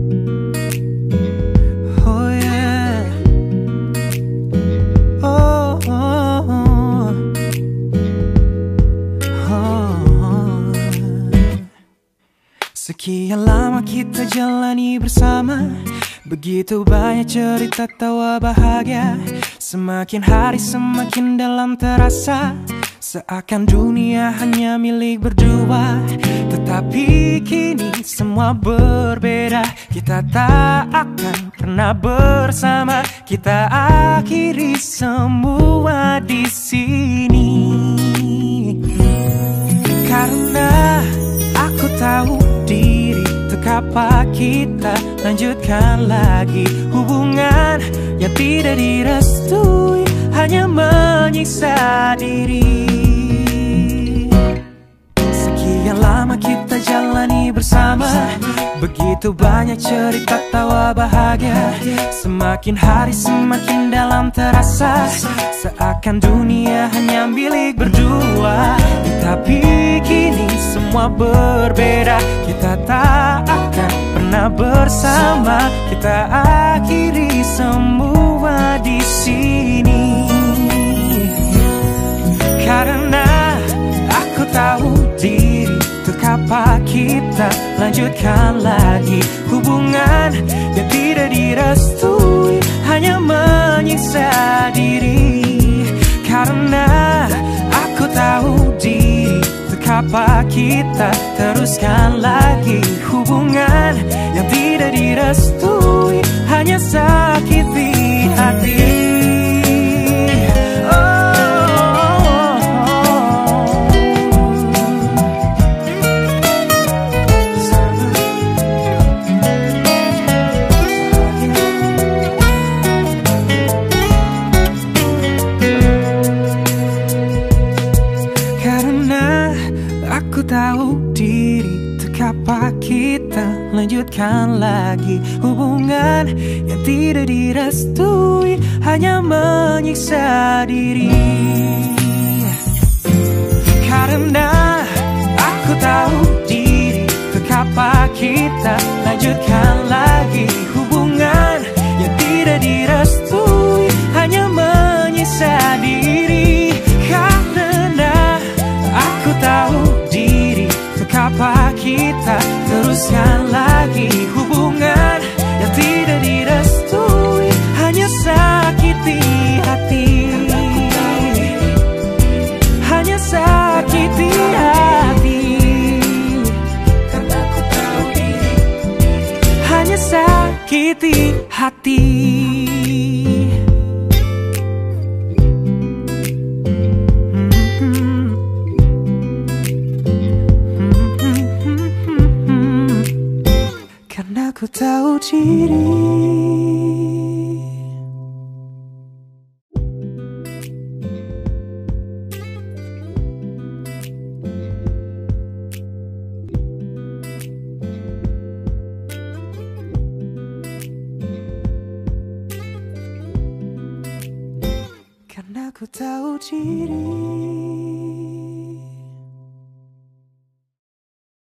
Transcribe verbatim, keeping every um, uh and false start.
Oh yeah. Oh, oh, oh. Oh. Sekian lama kita jalani bersama, begitu banyak cerita tawa bahagia. Semakin hari semakin dalam terasa, seakan dunia hanya milik berdua. Tetapi kini semua berbeda, kita tak akan pernah bersama. Kita akhiri semua di sini. Karena aku tahu diri, untuk apa kita lanjutkan lagi hubungan yang tidak direstui, hanya menyiksa diri. Sekian lama kita jalani bersama, begitu banyak cerita tawa bahagia. Semakin hari semakin dalam terasa, seakan dunia hanya milik berdua. Tetapi kini semua berbeda, kita tak akan pernah bersama. Kita akhiri semua di sini. Karena aku tahu diri, untuk apa kita lanjutkan lagi hubungan yang tidak direstui, hanya menyiksa diri. Karena aku tahu diri, untuk apa kita teruskan lagi hubungan yang tidak direstui, hanya sakiti hati. Aku tahu diri, untuk apa kita lanjutkan lagi hubungan yang tidak direstui, hanya menyiksa diri. Karena aku tahu diri, untuk apa kita lanjutkan lagi hubungan yang tidak direstui, hanya menyiksa diri. Karena aku tahu diri, untuk apa kita teruskan lagi hubungan yang tidak direstui, hanya sakiti hati. Hanya sakiti hati. Karena aku tahu diri, hanya sakiti hati. Aku tahu diri. Karena aku tahu diri.